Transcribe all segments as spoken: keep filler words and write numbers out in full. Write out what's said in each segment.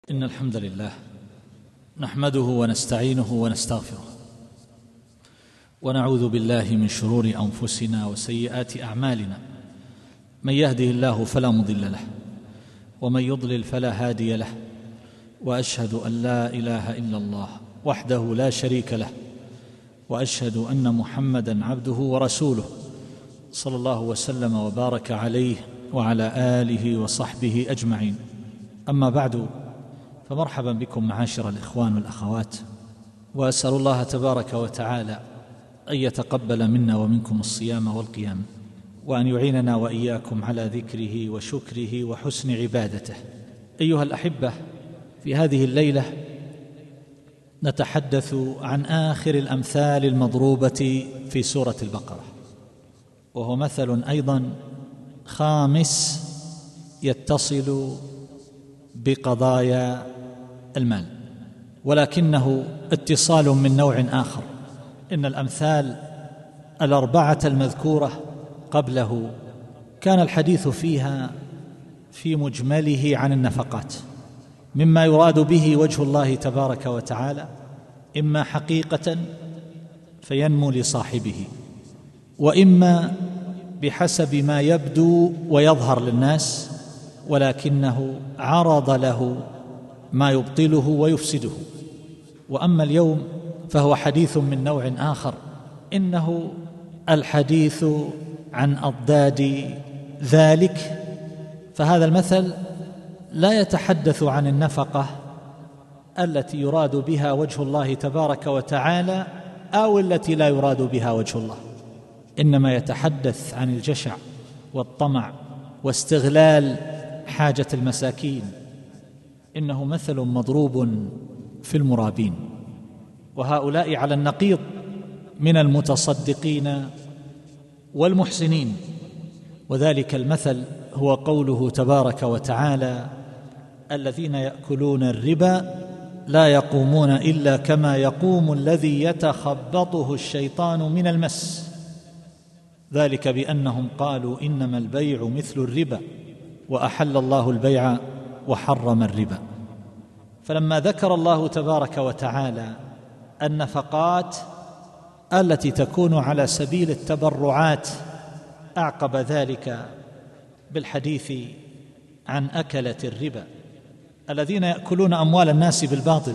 إن الحمد لله نحمده ونستعينه ونستغفره ونعوذ بالله من شرور أنفسنا وسيئات أعمالنا. من يهده الله فلا مضل له ومن يضلل فلا هادي له، وأشهد أن لا إله إلا الله وحده لا شريك له، وأشهد أن محمدًا عبده ورسوله صلى الله وسلم وبارك عليه وعلى آله وصحبه أجمعين. أما بعد، فمرحبا بكم معاشر الإخوان والأخوات، وأسأل الله تبارك وتعالى أن يتقبل منا ومنكم الصيام والقيام، وأن يعيننا وإياكم على ذكره وشكره وحسن عبادته. أيها الأحبة، في هذه الليلة نتحدث عن آخر الأمثال المضروبة في سورة البقرة، وهو مثل أيضا خامس يتصل بقضايا المال، ولكنه اتصال من نوع آخر. إن الأمثال الأربعة المذكورة قبله كان الحديث فيها في مجمله عن النفقات، مما يراد به وجه الله تبارك وتعالى، إما حقيقة فينمو لصاحبه، وإما بحسب ما يبدو ويظهر للناس، ولكنه عرض له ما يبطله ويفسده. وأما اليوم فهو حديث من نوع آخر، إنه الحديث عن أضداد ذلك. فهذا المثل لا يتحدث عن النفقة التي يراد بها وجه الله تبارك وتعالى أو التي لا يراد بها وجه الله، إنما يتحدث عن الجشع والطمع واستغلال حاجة المساكين. إنه مثل مضروب في المرابين، وهؤلاء على النقيض من المتصدقين والمحسنين. وذلك المثل هو قوله تبارك وتعالى: الذين يأكلون الربا لا يقومون إلا كما يقوم الذي يتخبطه الشيطان من المس، ذلك بأنهم قالوا إنما البيع مثل الربا وأحل الله البيع وحرم الربا. فلما ذكر الله تبارك وتعالى النفقات التي تكون على سبيل التبرعات، أعقب ذلك بالحديث عن أكلة الربا الذين يأكلون أموال الناس بالباطل.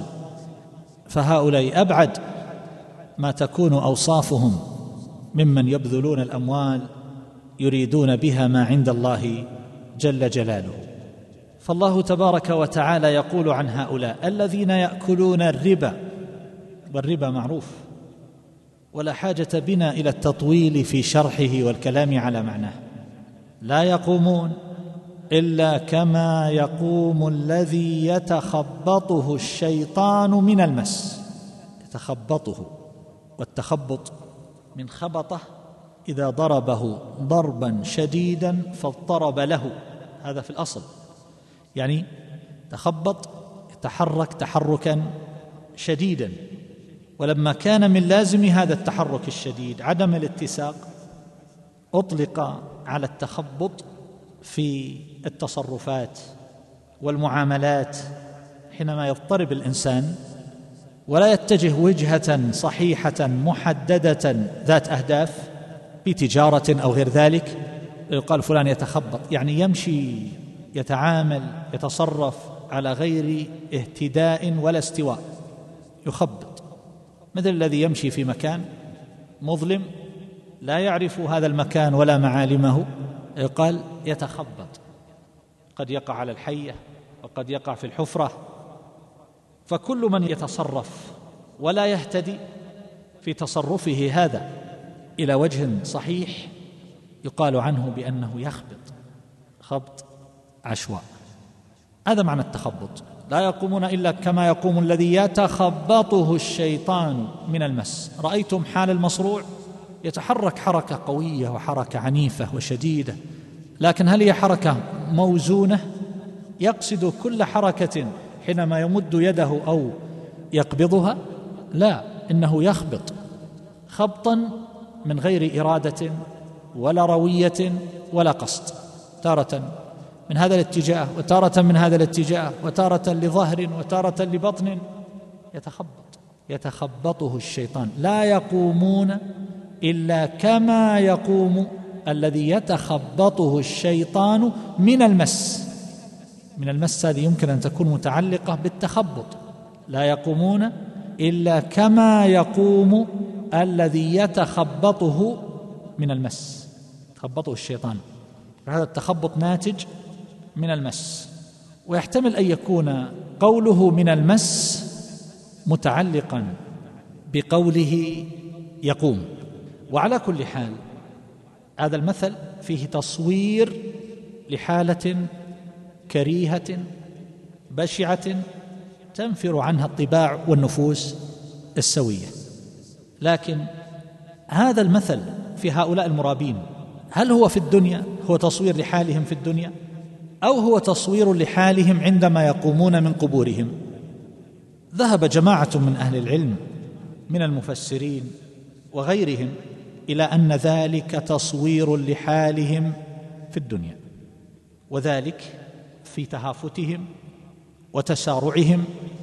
فهؤلاء أبعد ما تكون أوصافهم ممن يبذلون الأموال يريدون بها ما عند الله جل جلاله. فالله تبارك وتعالى يقول عن هؤلاء: الذين يأكلون الربا، والربا معروف ولا حاجة بنا إلى التطويل في شرحه والكلام على معناه. لا يقومون إلا كما يقوم الذي يتخبطه الشيطان من المس. يتخبطه، والتخبط من خبطه إذا ضربه ضربا شديدا فاضطرب له، هذا في الأصل، يعني تخبط يتحرك تحركا شديدا. ولما كان من لازم هذا التحرك الشديد عدم الاتساق، أطلق على التخبط في التصرفات والمعاملات حينما يضطرب الإنسان ولا يتجه وجهة صحيحة محددة ذات أهداف بتجارة أو غير ذلك، يقال فلان يتخبط، يعني يمشي يتعامل يتصرف على غير اهتداء ولا استواء، يخبط، مثل الذي يمشي في مكان مظلم لا يعرف هذا المكان ولا معالمه، يقال يتخبط. قد يقع على الحية وقد يقع في الحفرة. فكل من يتصرف ولا يهتدي في تصرفه هذا إلى وجه صحيح يقال عنه بأنه يخبط خبط عشواء. هذا معنى التخبط. لا يقومون إلا كما يقوم الذي يتخبطه الشيطان من المس. رأيتم حال المصروع؟ يتحرك حركة قوية وحركة عنيفة وشديدة، لكن هل هي حركة موزونة؟ يقصد كل حركة حينما يمد يده أو يقبضها؟ لا، إنه يخبط خبطا من غير إرادة ولا روية ولا قصد. تارة من هذا الاتجاه وتارة من هذا الاتجاه وتارة لظهر وتارة لبطن، يتخبط يتخبطه الشيطان. لا يقومون إلا كما يقوم الذي يتخبطه الشيطان من المس. من المس هذه يمكن أن تكون متعلقة بالتخبط. لا يقومون إلا كما يقوم الذي يتخبطه من المس، تخبطه الشيطان. هذا التخبط ناتج من المس، ويحتمل أن يكون قوله من المس متعلقا بقوله يقوم. وعلى كل حال هذا المثل فيه تصوير لحالة كريهة بشعة تنفر عنها الطباع والنفوس السوية. لكن هذا المثل في هؤلاء المرابين هل هو في الدنيا هو تصوير لحالهم في الدنيا، أو هو تصوير لحالهم عندما يقومون من قبورهم؟ ذهب جماعة من أهل العلم من المفسرين وغيرهم إلى أن ذلك تصوير لحالهم في الدنيا، وذلك في تهافتهم وتسارعهم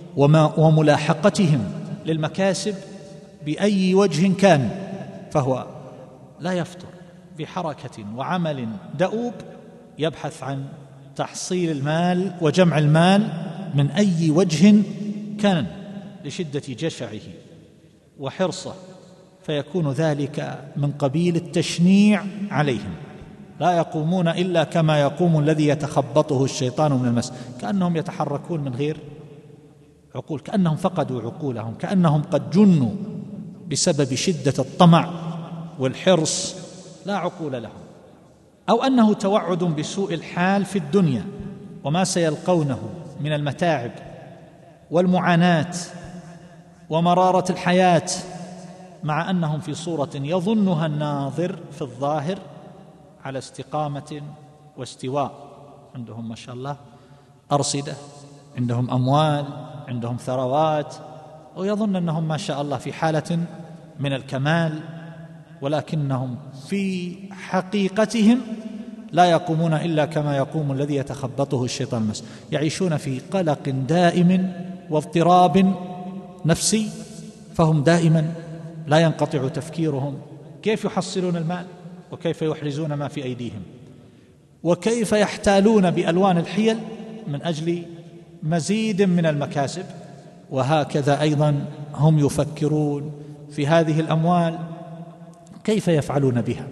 وملاحقتهم للمكاسب بأي وجه كان. فهو لا يفتر بحركة وعمل دؤوب يبحث عن تحصيل المال وجمع المال من أي وجه كان لشدة جشعه وحرصه، فيكون ذلك من قبيل التشنيع عليهم. لا يقومون إلا كما يقوم الذي يتخبطه الشيطان من المس، كأنهم يتحركون من غير عقول، كأنهم فقدوا عقولهم، كأنهم قد جنوا بسبب شدة الطمع والحرص، لا عقول لهم. أو أنه توعد بسوء الحال في الدنيا وما سيلقونه من المتاعب والمعاناة ومرارة الحياة، مع أنهم في صورة يظنها الناظر في الظاهر على استقامة واستواء. عندهم ما شاء الله أرصدة، عندهم أموال، عندهم ثروات، ويظن أنهم ما شاء الله في حالة من الكمال، ولكنهم في حقيقتهم لا يقومون إلا كما يقوم الذي يتخبطه الشيطان المس. يعيشون في قلق دائم واضطراب نفسي، فهم دائما لا ينقطع تفكيرهم كيف يحصلون المال، وكيف يحرزون ما في أيديهم، وكيف يحتالون بألوان الحيل من أجل مزيد من المكاسب. وهكذا أيضا هم يفكرون في هذه الأموال كيف يفعلون بها،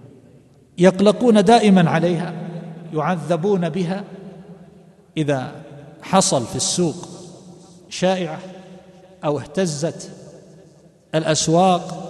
يقلقون دائما عليها، يعذبون بها. إذا حصل في السوق شائعة أو اهتزت الأسواق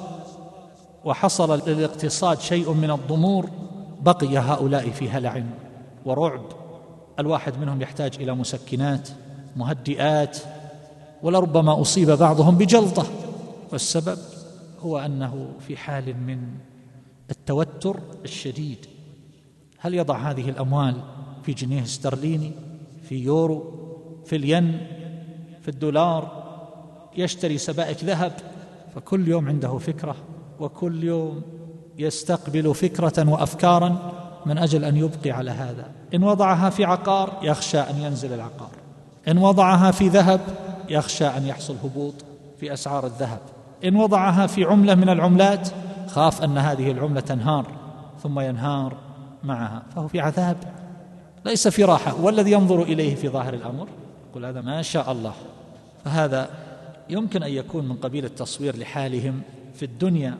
وحصل للاقتصاد شيء من الضمور، بقي هؤلاء في هلع ورعب. الواحد منهم يحتاج إلى مسكنات مهدئات، ولربما أصيب بعضهم بجلطة، والسبب هو أنه في حال من التوتر الشديد. هل يضع هذه الأموال في جنيه استرليني، في يورو، في الين، في الدولار، يشتري سبائك ذهب؟ فكل يوم عنده فكرة، وكل يوم يستقبل فكرة وأفكارا من أجل أن يبقي على هذا. إن وضعها في عقار يخشى أن ينزل العقار، إن وضعها في ذهب يخشى أن يحصل هبوط في أسعار الذهب، إن وضعها في عملة من العملات خاف أن هذه العملة تنهار ثم ينهار معها، فهو في عذاب ليس في راحة. والذي ينظر إليه في ظاهر الأمر يقول هذا ما شاء الله. فهذا يمكن أن يكون من قبيل التصوير لحالهم في الدنيا،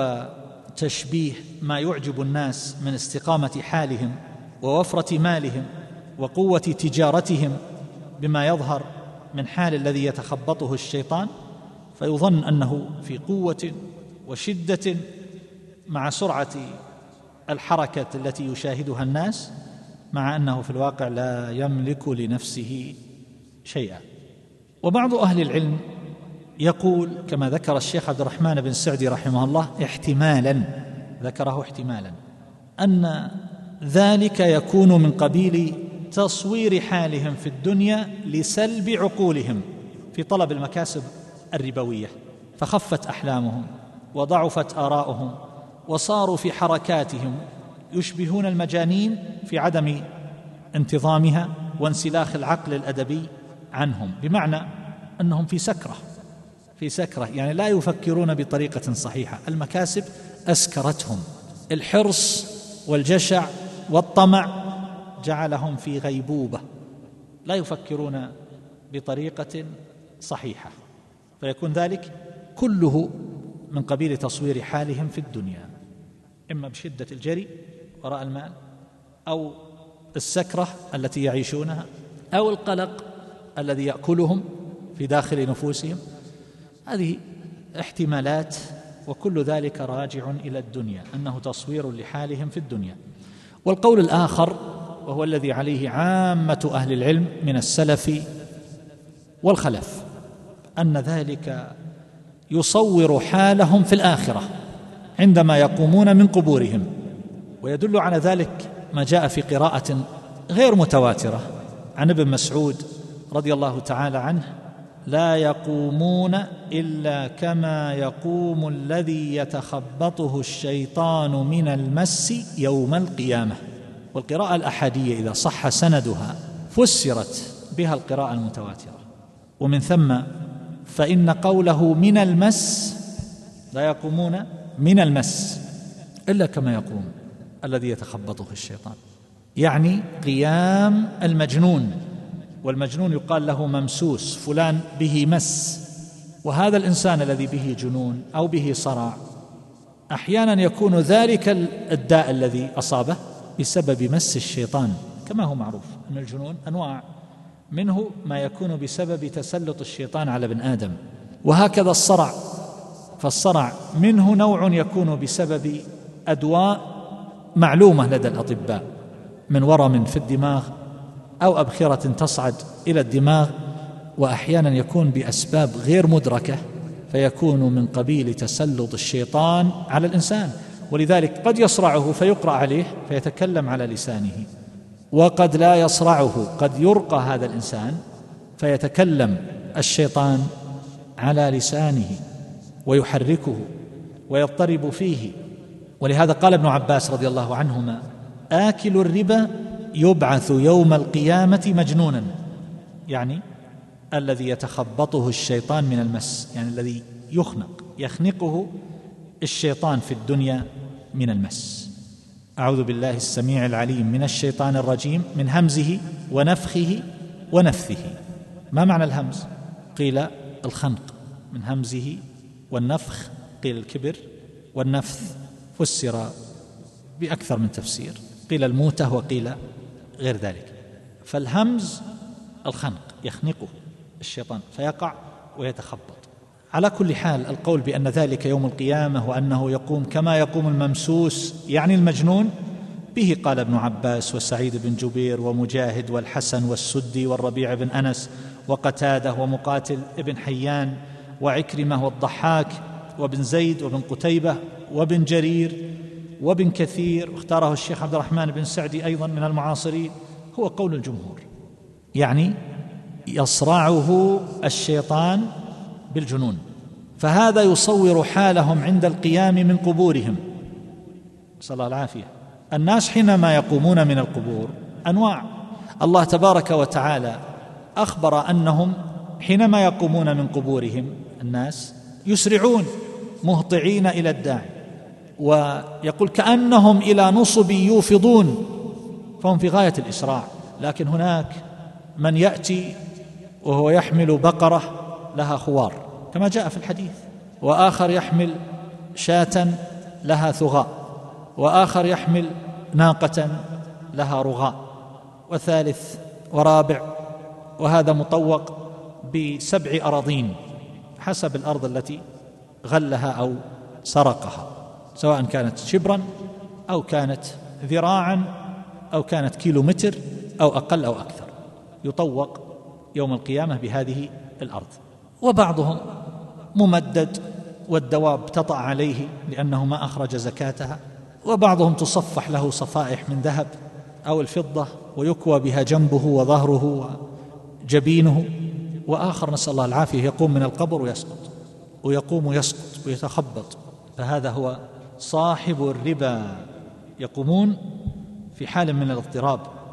وتشبيه ما يعجب الناس من استقامة حالهم ووفرة مالهم وقوة تجارتهم بما يظهر من حال الذي يتخبطه الشيطان، فيظن أنه في قوة وشدة مع سرعة الحركة التي يشاهدها الناس، مع أنه في الواقع لا يملك لنفسه شيئا. وبعض أهل العلم يقول كما ذكر الشيخ عبد الرحمن بن سعدي رحمه الله احتمالا، ذكره احتمالا، أن ذلك يكون من قبيل تصوير حالهم في الدنيا لسلب عقولهم في طلب المكاسب الربوية، فخفت أحلامهم وضعفت آراؤهم، وصاروا في حركاتهم يشبهون المجانين في عدم انتظامها وانسلاخ العقل الأدبي عنهم، بمعنى أنهم في سكرة في سكرة يعني لا يفكرون بطريقة صحيحة. المكاسب أسكرتهم، الحرص والجشع والطمع جعلهم في غيبوبة، لا يفكرون بطريقة صحيحة، فيكون ذلك كله من قبيل تصوير حالهم في الدنيا، إما بشدة الجري وراء المال، أو السكرة التي يعيشونها، أو القلق الذي يأكلهم في داخل نفوسهم. هذه احتمالات، وكل ذلك راجع إلى الدنيا، أنه تصوير لحالهم في الدنيا. والقول الآخر، وهو الذي عليه عامة أهل العلم من السلف والخلف، أن ذلك يصور حالهم في الآخرة عندما يقومون من قبورهم. ويدل على ذلك ما جاء في قراءة غير متواترة عن ابن مسعود رضي الله تعالى عنه: لا يقومون إلا كما يقوم الذي يتخبطه الشيطان من المس يوم القيامة. والقراءة الأحادية إذا صح سندها فسرت بها القراءة المتواترة، ومن ثم فإن قوله من المس، لا يقومون من المس إلا كما يقوم الذي يتخبطه الشيطان، يعني قيام المجنون. والمجنون يقال له ممسوس، فلان به مس. وهذا الإنسان الذي به جنون أو به صرع أحيانا يكون ذلك الداء الذي أصابه بسبب مس الشيطان، كما هو معروف أن الجنون أنواع، منه ما يكون بسبب تسلط الشيطان على ابن آدم، وهكذا الصرع. فالصرع منه نوع يكون بسبب أدواء معلومة لدى الأطباء من ورم في الدماغ أو أبخرة تصعد إلى الدماغ، وأحيانا يكون بأسباب غير مدركة، فيكون من قبيل تسلط الشيطان على الإنسان. ولذلك قد يصرعه فيقرأ عليه فيتكلم على لسانه، وقد لا يصرعه، قد يرقى هذا الإنسان فيتكلم الشيطان على لسانه ويحركه ويضطرب فيه. ولهذا قال ابن عباس رضي الله عنهما: آكل الربا يبعث يوم القيامة مجنونا، يعني الذي يتخبطه الشيطان من المس، يعني الذي يخنق يخنقه الشيطان في الدنيا من المس. أعوذ بالله السميع العليم من الشيطان الرجيم، من همزه ونفخه ونفثه. ما معنى الهمز؟ قيل الخنق، من همزه، والنفخ قيل الكبر، والنفث فسر بأكثر من تفسير، قيل الموتة وقيل غير ذلك. فالهمز الخنق، يخنقه الشيطان فيقع ويتخبط. على كل حال، القول بأن ذلك يوم القيامة وأنه يقوم كما يقوم الممسوس يعني المجنون، به قال ابن عباس وسعيد بن جبير ومجاهد والحسن والسدي والربيع بن أنس وقتادة ومقاتل ابن حيان وعكرمة والضحاك وابن زيد وابن قتيبة وابن جرير وابن كثير، واختاره الشيخ عبد الرحمن بن سعدي أيضا من المعاصرين. هو قول الجمهور، يعني يصرعه الشيطان بالجنون، فهذا يصور حالهم عند القيام من قبورهم، نسأل الله العافية. الناس حينما يقومون من القبور أنواع. الله تبارك وتعالى أخبر أنهم حينما يقومون من قبورهم الناس يسرعون مهطعين إلى الداعي، ويقول كأنهم إلى نصب يوفضون، فهم في غاية الإسراع. لكن هناك من يأتي وهو يحمل بقرة لها خوار كما جاء في الحديث، وآخر يحمل شاة لها ثغاء، وآخر يحمل ناقة لها رغاء، وثالث ورابع، وهذا مطوق بسبع أراضين حسب الأرض التي غلها أو سرقها، سواء كانت شبرا أو كانت ذراعا أو كانت كيلومتر أو أقل أو أكثر، يطوق يوم القيامة بهذه الأرض. وبعضهم ممدد والدواب تطأ عليه لأنه ما أخرج زكاتها، وبعضهم تصفح له صفائح من ذهب أو الفضة ويكوى بها جنبه وظهره وجبينه، وآخر نسأل الله العافية يقوم من القبر ويسقط، ويقوم ويسقط ويتخبط. فهذا هو صاحب الربا، يقومون في حال من الاضطراب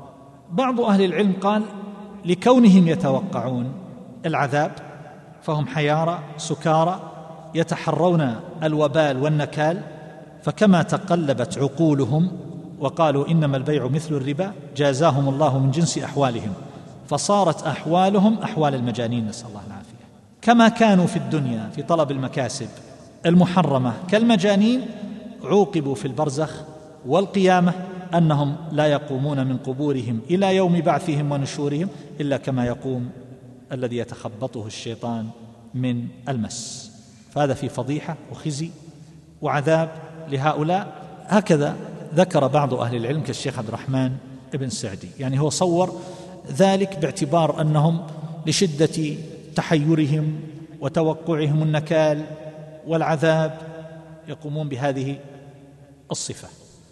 بعض أهل العلم قال لكونهم يتوقعون العذاب فهم حيارى سكارى يتحرون الوبال والنكال، فكما تقلبت عقولهم وقالوا إنما البيع مثل الربا جازاهم الله من جنس أحوالهم، فصارت أحوالهم أحوال المجانين، نسأل الله العافية. كما كانوا في الدنيا في طلب المكاسب المحرمة كالمجانين، عوقبوا في البرزخ والقيامة أنهم لا يقومون من قبورهم إلى يوم بعثهم ونشورهم إلا كما يقوم الذي يتخبطه الشيطان من المس. فهذا في فضيحة وخزي وعذاب لهؤلاء. هكذا ذكر بعض أهل العلم كالشيخ عبد الرحمن ابن سعدي، يعني هو صور ذلك باعتبار أنهم لشدة تحيرهم وتوقعهم النكال والعذاب يقومون بهذه الصفة.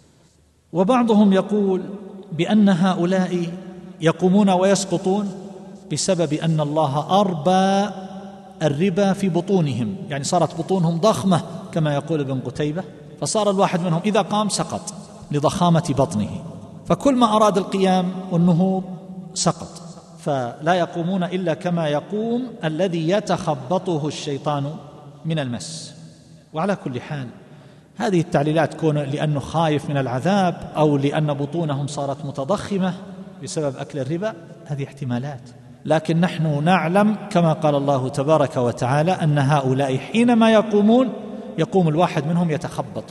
وبعضهم يقول بأن هؤلاء يقومون ويسقطون بسبب أن الله أربى الربا في بطونهم، يعني صارت بطونهم ضخمة كما يقول ابن قتيبة، فصار الواحد منهم إذا قام سقط لضخامة بطنه، فكل ما أراد القيام والنهوض سقط، فلا يقومون إلا كما يقوم الذي يتخبطه الشيطان من المس. وعلى كل حال هذه التعليلات كون لأنه خايف من العذاب أو لأن بطونهم صارت متضخمة بسبب أكل الربا، هذه احتمالات، لكن نحن نعلم كما قال الله تبارك وتعالى أن هؤلاء حينما يقومون يقوم الواحد منهم يتخبط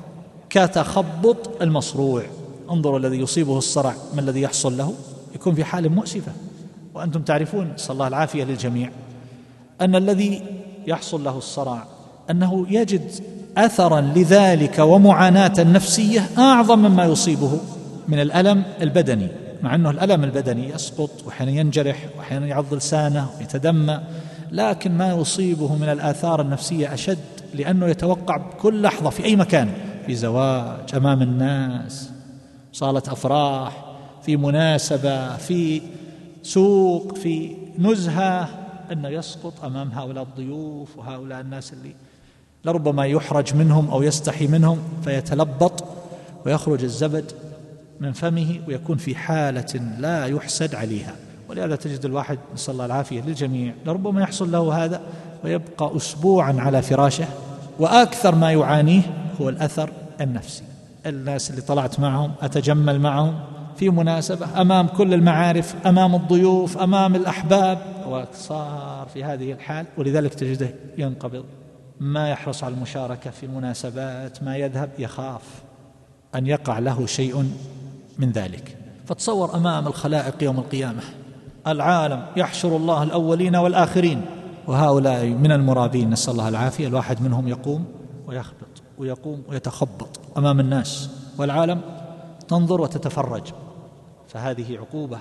كتخبط المصروع. انظروا الذي يصيبه الصرع ما الذي يحصل له، يكون في حال مؤسفة. وأنتم تعرفون صلى الله العافية للجميع أن الذي يحصل له الصرع أنه يجد أثرا لذلك ومعاناة نفسية أعظم مما يصيبه من الألم البدني، مع أنه الألم البدني يسقط وأحيانا ينجرح وأحيانا يعض لسانه ويتدمى، لكن ما يصيبه من الآثار النفسية أشد، لأنه يتوقع بكل لحظة في أي مكان، في زواج أمام الناس، صالة أفراح، في مناسبة، في سوق، في نزهة، أنه يسقط أمام هؤلاء الضيوف وهؤلاء الناس اللي لربما يحرج منهم أو يستحي منهم، فيتلبط ويخرج الزبد من فمه ويكون في حالة لا يحسد عليها. ولهذا تجد الواحد نسأل الله العافية للجميع لربما يحصل له هذا ويبقى أسبوعا على فراشه، وأكثر ما يعانيه هو الأثر النفسي. الناس اللي طلعت معهم أتجمل معهم في مناسبة أمام كل المعارف أمام الضيوف أمام الأحباب، وصار في هذه الحال، ولذلك تجده ينقبض، ما يحرص على المشاركة في المناسبات، ما يذهب، يخاف أن يقع له شيء من ذلك. فتصور أمام الخلائق يوم القيامة العالم يحشر الله الأولين والآخرين، وهؤلاء من المرابين نسأل الله العافية، الواحد منهم يقوم ويخبط ويقوم ويتخبط أمام الناس والعالم تنظر وتتفرج. فهذه عقوبة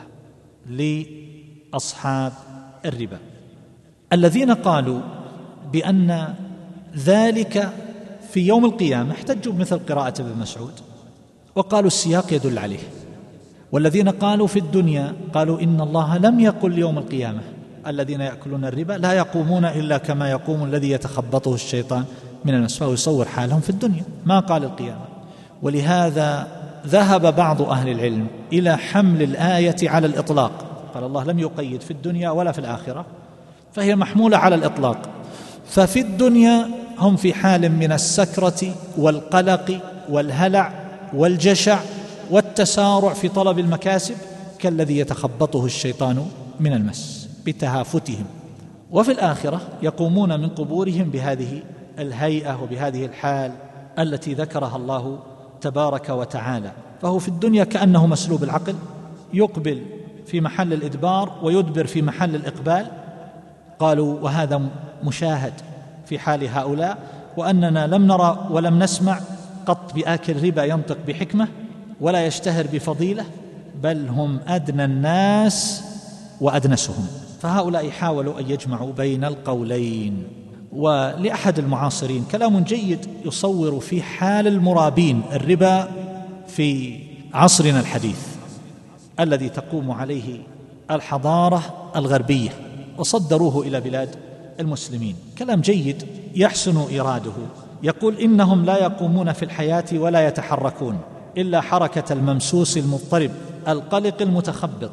لأصحاب الربا الذين قالوا بأن ذلك في يوم القيامة، احتجوا بمثل قراءة ابن مسعود وقالوا السياق يدل عليه. والذين قالوا في الدنيا قالوا إن الله لم يقل يوم القيامة الذين يأكلون الربا لا يقومون إلا كما يقوم الذي يتخبطه الشيطان من المس، فهو يصور حالهم في الدنيا، ما قال القيامة. ولهذا ذهب بعض أهل العلم إلى حمل الآية على الإطلاق، قال الله لم يقيد في الدنيا ولا في الآخرة، فهي محمولة على الإطلاق. ففي الدنيا هم في حال من السكرة والقلق والهلع والجشع والتسارع في طلب المكاسب كالذي يتخبطه الشيطان من المس بتهافتهم. وفي الآخرة يقومون من قبورهم بهذه الهيئة وبهذه الحال التي ذكرها الله تبارك وتعالى. فهو في الدنيا كأنه مسلوب العقل، يقبل في محل الإدبار ويدبر في محل الإقبال. قالوا وهذا مشاهد في حال هؤلاء، وأننا لم نرى ولم نسمع قط بآكل ربا ينطق بحكمة ولا يشتهر بفضيلة، بل هم أدنى الناس وأدنسهم. فهؤلاء حاولوا أن يجمعوا بين القولين. ولأحد المعاصرين كلام جيد يصور في حال المرابين الربا في عصرنا الحديث الذي تقوم عليه الحضارة الغربية وصدروه إلى بلاد المسلمين. كلام جيد يحسن إراده، يقول إنهم لا يقومون في الحياة ولا يتحركون إلا حركة الممسوس المضطرب القلق المتخبط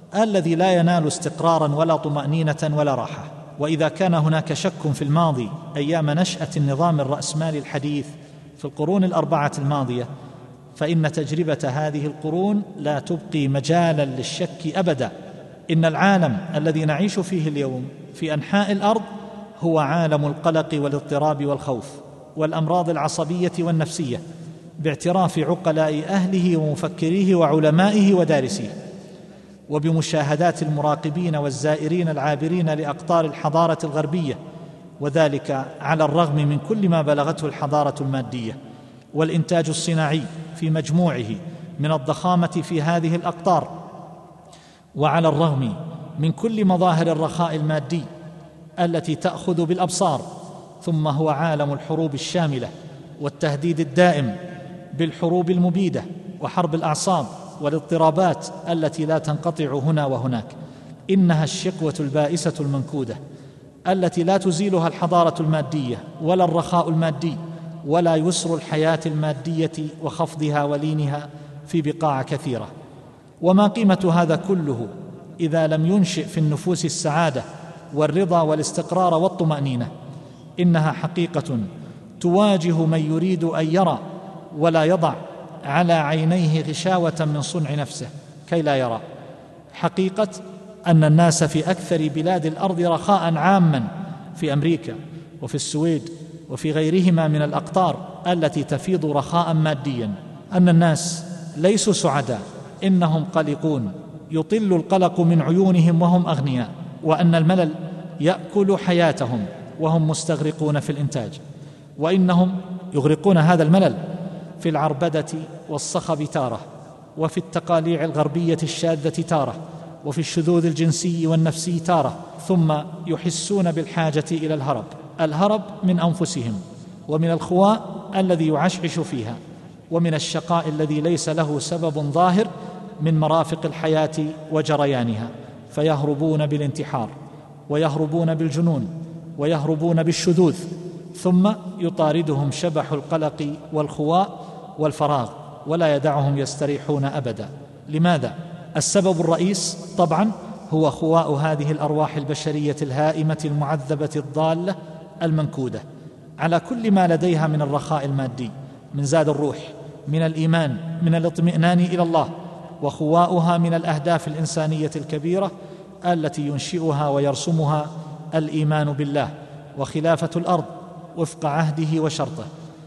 الذي لا ينال استقرارا ولا طمأنينة ولا راحة. وإذا كان هناك شك في الماضي أيام نشأة النظام الرأسمالي الحديث في القرون الأربعة الماضية، فإن تجربة هذه القرون لا تبقي مجالا للشك أبدا. إن العالم الذي نعيش فيه اليوم في أنحاء الأرض هو عالم القلق والاضطراب والخوف والأمراض العصبية والنفسية، باعتراف عقلاء أهله ومفكريه وعلمائه ودارسيه، وبمشاهدات المراقبين والزائرين العابرين لأقطار الحضارة الغربية، وذلك على الرغم من كل ما بلغته الحضارة المادية والإنتاج الصناعي في مجموعه من الضخامة في هذه الأقطار، وعلى الرغم من كل مظاهر الرخاء المادي التي تأخذ بالأبصار. ثم هو عالم الحروب الشاملة والتهديد الدائم بالحروب المبيدة وحرب الأعصاب والاضطرابات التي لا تنقطع هنا وهناك. إنها الشقوة البائسة المنكودة التي لا تزيلها الحضارة المادية ولا الرخاء المادي ولا يسر الحياة المادية وخفضها ولينها في بقاع كثيرة. وما قيمة هذا كله إذا لم ينشئ في النفوس السعادة والرضا والاستقرار والطمأنينة؟ إنها حقيقة تواجه من يريد أن يرى ولا يضع على عينيه غشاوة من صنع نفسه كي لا يرى. حقيقة أن الناس في أكثر بلاد الأرض رخاء عاما في أمريكا وفي السويد وفي غيرهما من الأقطار التي تفيض رخاء ماديا، أن الناس ليسوا سعداء، إنهم قلقون، يطل القلق من عيونهم وهم أغنياء، وأن الملل يأكل حياتهم وهم مستغرقون في الإنتاج، وإنهم يغرقون هذا الملل في العربدة والصخب تارة، وفي التقاليع الغربية الشاذة تارة، وفي الشذوذ الجنسي والنفسي تارة، ثم يحسون بالحاجة إلى الهرب الهرب من أنفسهم ومن الخواء الذي يعشعش فيها ومن الشقاء الذي ليس له سبب ظاهر من مرافق الحياة وجريانها، فيهربون بالانتحار ويهربون بالجنون ويهربون بالشذوذ، ثم يطاردهم شبح القلق والخواء والفراغ ولا يدعهم يستريحون أبدا. لماذا؟ السبب الرئيس طبعا هو خواء هذه الأرواح البشرية الهائمة المعذبة الضالة المنكودة على كل ما لديها من الرخاء المادي، من زاد الروح، من الإيمان، من الاطمئنان إلى الله، وخواؤها من الأهداف الإنسانية الكبيرة التي ينشئها ويرسمها الإيمان بالله وخلافة الأرض وفق عهده وشرطه.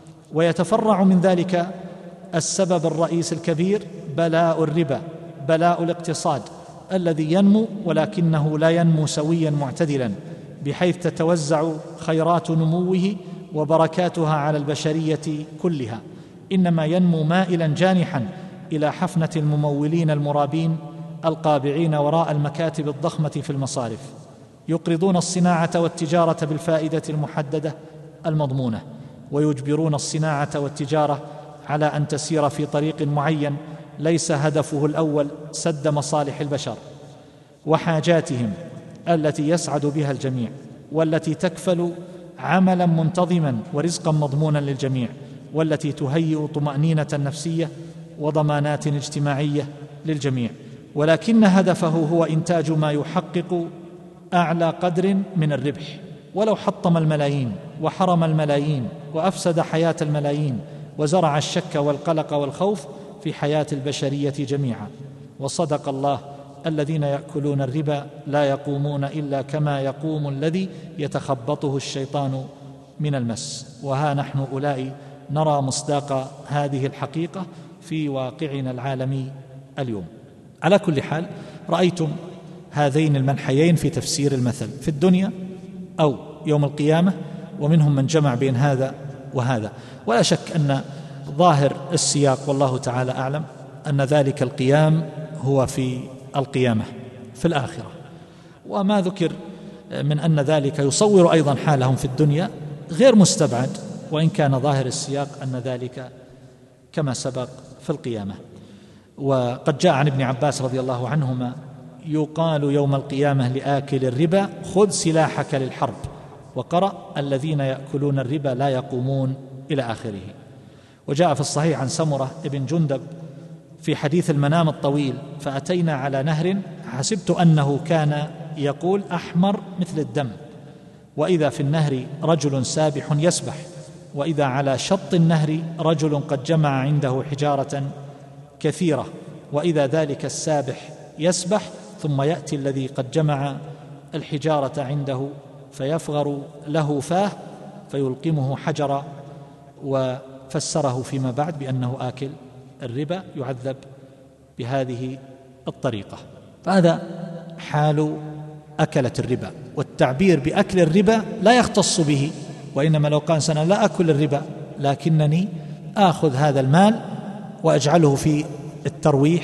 ويتفرع من ذلك السبب الرئيس الكبير بلاء الربا، بلاء الاقتصاد الذي ينمو ولكنه لا ينمو سويا معتدلا، بحيث تتوزع خيرات نموه وبركاتها على البشرية كلها، إنما ينمو مائلا جانحا إلى حفنة الممولين المرابين القابعين وراء المكاتب الضخمة في المصارف، يقرضون الصناعة والتجارة بالفائدة المحددة المضمونة، ويجبرون الصناعة والتجارة على أن تسير في طريق معين ليس هدفه الأول سد مصالح البشر وحاجاتهم التي يسعد بها الجميع، والتي تكفل عملا منتظما ورزقا مضمونا للجميع، والتي تهيئ طمأنينة نفسية وضمانات اجتماعية للجميع، ولكن هدفه هو إنتاج ما يحقق أعلى قدر من الربح، ولو حطم الملايين وحرم الملايين وأفسد حياة الملايين وزرع الشك والقلق والخوف في حياة البشرية جميعا. وصدق الله: الذين يأكلون الربا لا يقومون إلا كما يقوم الذي يتخبطه الشيطان من المس. وها نحن أولئك نرى مصداق هذه الحقيقة في واقعنا العالمي اليوم. على كل حال، رأيتم هذين المنحيين في تفسير المثل في الدنيا أو يوم القيامة، ومنهم من جمع بين هذا وهذا. ولا شك أن ظاهر السياق والله تعالى أعلم أن ذلك القيام هو في القيامة في الآخرة، وما ذكر من أن ذلك يصور أيضا حالهم في الدنيا غير مستبعد، وإن كان ظاهر السياق أن ذلك كما سبق في القيامة. وقد جاء عن ابن عباس رضي الله عنهما: يقال يوم القيامة لآكل الربا خذ سلاحك للحرب، وقرأ: الذين يأكلون الربا لا يقومون، إلى آخره. وجاء في الصحيح عن سمرة ابن جندب في حديث المنام الطويل فأتينا على نهر حسبت أنه كان يقول أحمر مثل الدم، وإذا في النهر رجل سابح يسبح، وإذا على شط النهر رجل قد جمع عنده حجارة كثيرة، وإذا ذلك السابح يسبح ثم يأتي الذي قد جمع الحجارة عنده فيفغر له فاه فيلقمه حجرا، وفسره فيما بعد بأنه آكل الربا يعذب بهذه الطريقة. فهذا حال أكلة الربا، والتعبير بأكل الربا لا يختص به، وإنما لو قال إنسان لا أكل الربا لكنني آخذ هذا المال وأجعله في الترويح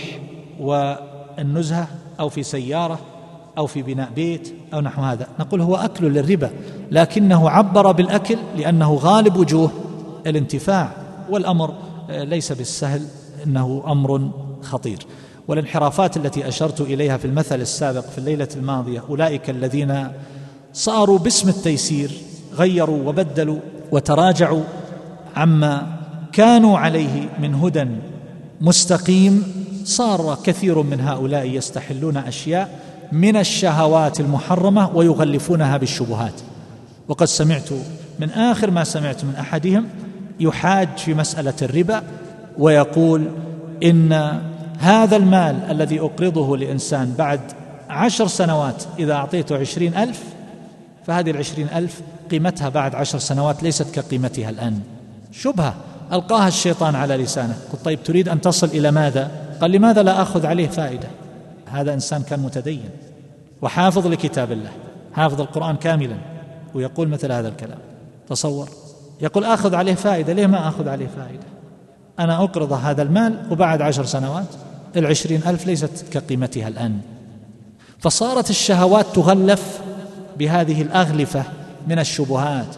والنزهة أو في سيارة أو في بناء بيت أو نحو هذا، نقول هو أكل للربا، لكنه عبر بالأكل لأنه غالب وجوه الانتفاع، والأمر ليس بالسهل، إنه أمر خطير. والانحرافات التي أشرت إليها في المثل السابق في الليلة الماضية، أولئك الذين صاروا باسم التيسير غيروا وبدلوا وتراجعوا عما كانوا عليه من هدى مستقيم، صار كثير من هؤلاء يستحلون أشياء من الشهوات المحرمة ويغلفونها بالشبهات. وقد سمعت من آخر ما سمعت من أحدهم يحاج في مسألة الربا ويقول إن هذا المال الذي أقرضه لإنسان بعد عشر سنوات إذا أعطيته عشرين ألف، فهذه العشرين ألف قيمتها بعد عشر سنوات ليست كقيمتها الآن. شبهة ألقاها الشيطان على لسانه. قلت طيب تريد أن تصل إلى ماذا؟ قال لماذا لا أخذ عليه فائدة؟ هذا إنسان كان متدين وحافظ لكتاب الله، حافظ القرآن كاملا، ويقول مثل هذا الكلام. تصور يقول آخذ عليه فائدة. ليه ما أخذ عليه فائدة؟ أنا أقرض هذا المال وبعد عشر سنوات العشرين ألف ليست كقيمتها الآن. فصارت الشهوات تغلف بهذه الأغلفة من الشبهات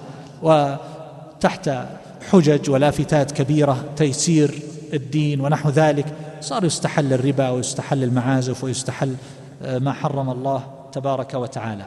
وتحت حجج ولافتات كبيرة، تيسير الدين ونحو ذلك، صار يستحل الربا ويستحل المعازف ويستحل ما حرم الله تبارك وتعالى.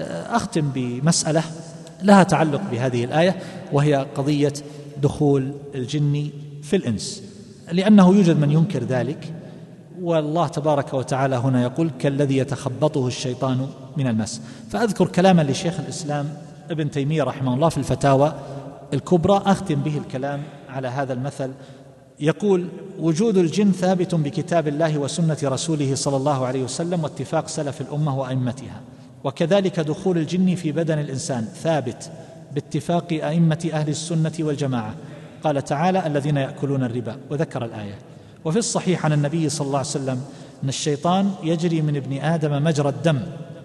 أختم بمسألة لها تعلق بهذه الآية، وهي قضية دخول الجن في الإنس، لأنه يوجد من ينكر ذلك، والله تبارك وتعالى هنا يقول كالذي يتخبطه الشيطان من المس. فأذكر كلاما لشيخ الإسلام ابن تيمية رحمه الله في الفتاوى الكبرى، أختم به الكلام على هذا المثل. يقول وجود الجن ثابت بكتاب الله وسنة رسوله صلى الله عليه وسلم واتفاق سلف الأمة وأئمتها، وكذلك دخول الجن في بدن الإنسان ثابت باتفاق أئمة أهل السنة والجماعة. قال تعالى الذين يأكلون الربا، وذكر الآية. وفي الصحيح عن النبي صلى الله عليه وسلم أن الشيطان يجري من ابن آدم مجرى الدم.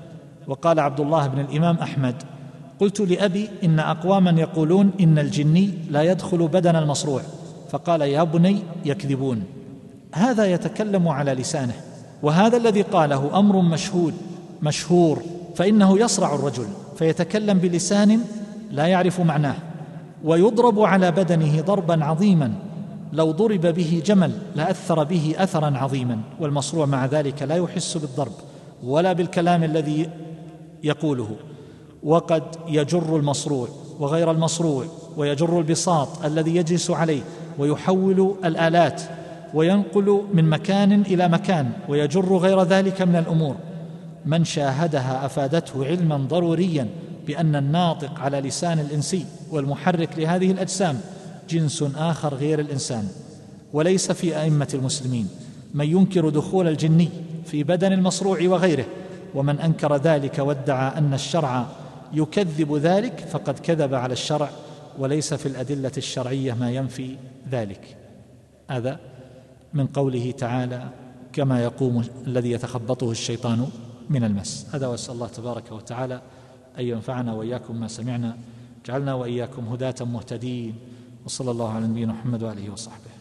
وقال عبد الله بن الإمام أحمد قلت لأبي إن أقواما يقولون إن الجني لا يدخل بدن المصروع، فقال يا بني يكذبون. هذا يتكلم على لسانه، وهذا الذي قاله أمر مشهود مشهور، فإنه يصرع الرجل فيتكلم بلسان لا يعرف معناه، ويضرب على بدنه ضربا عظيما لو ضرب به جمل لأثر به أثرا عظيما، والمصروع مع ذلك لا يحس بالضرب ولا بالكلام الذي يقوله، وقد يجر المصروع وغير المصروع، ويجر البساط الذي يجلس عليه، ويحول الآلات وينقل من مكان إلى مكان، ويجر غير ذلك من الأمور. من شاهدها أفادته علما ضروريا بأن الناطق على لسان الإنسي والمحرك لهذه الأجسام جنس آخر غير الإنسان. وليس في أئمة المسلمين من ينكر دخول الجني في بدن المصروع وغيره، ومن أنكر ذلك وادعى أن الشرع يكذب ذلك فقد كذب على الشرع، وليس في الأدلة الشرعية ما ينفي ذلك. هذا من قوله تعالى كما يقوم الذي يتخبطه الشيطان من المس. هذا، وأسأل الله تبارك وتعالى أن ينفعنا وإياكم ما سمعنا، جعلنا وإياكم هداة مهتدين، وصلى الله على نبينا محمد وآله وصحبه.